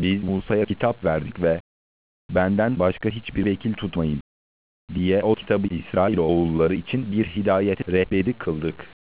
biz Musa'ya kitap verdik ve benden başka hiçbir vekil tutmayın diye o kitabı İsrailoğulları için bir hidayet rehberi kıldık.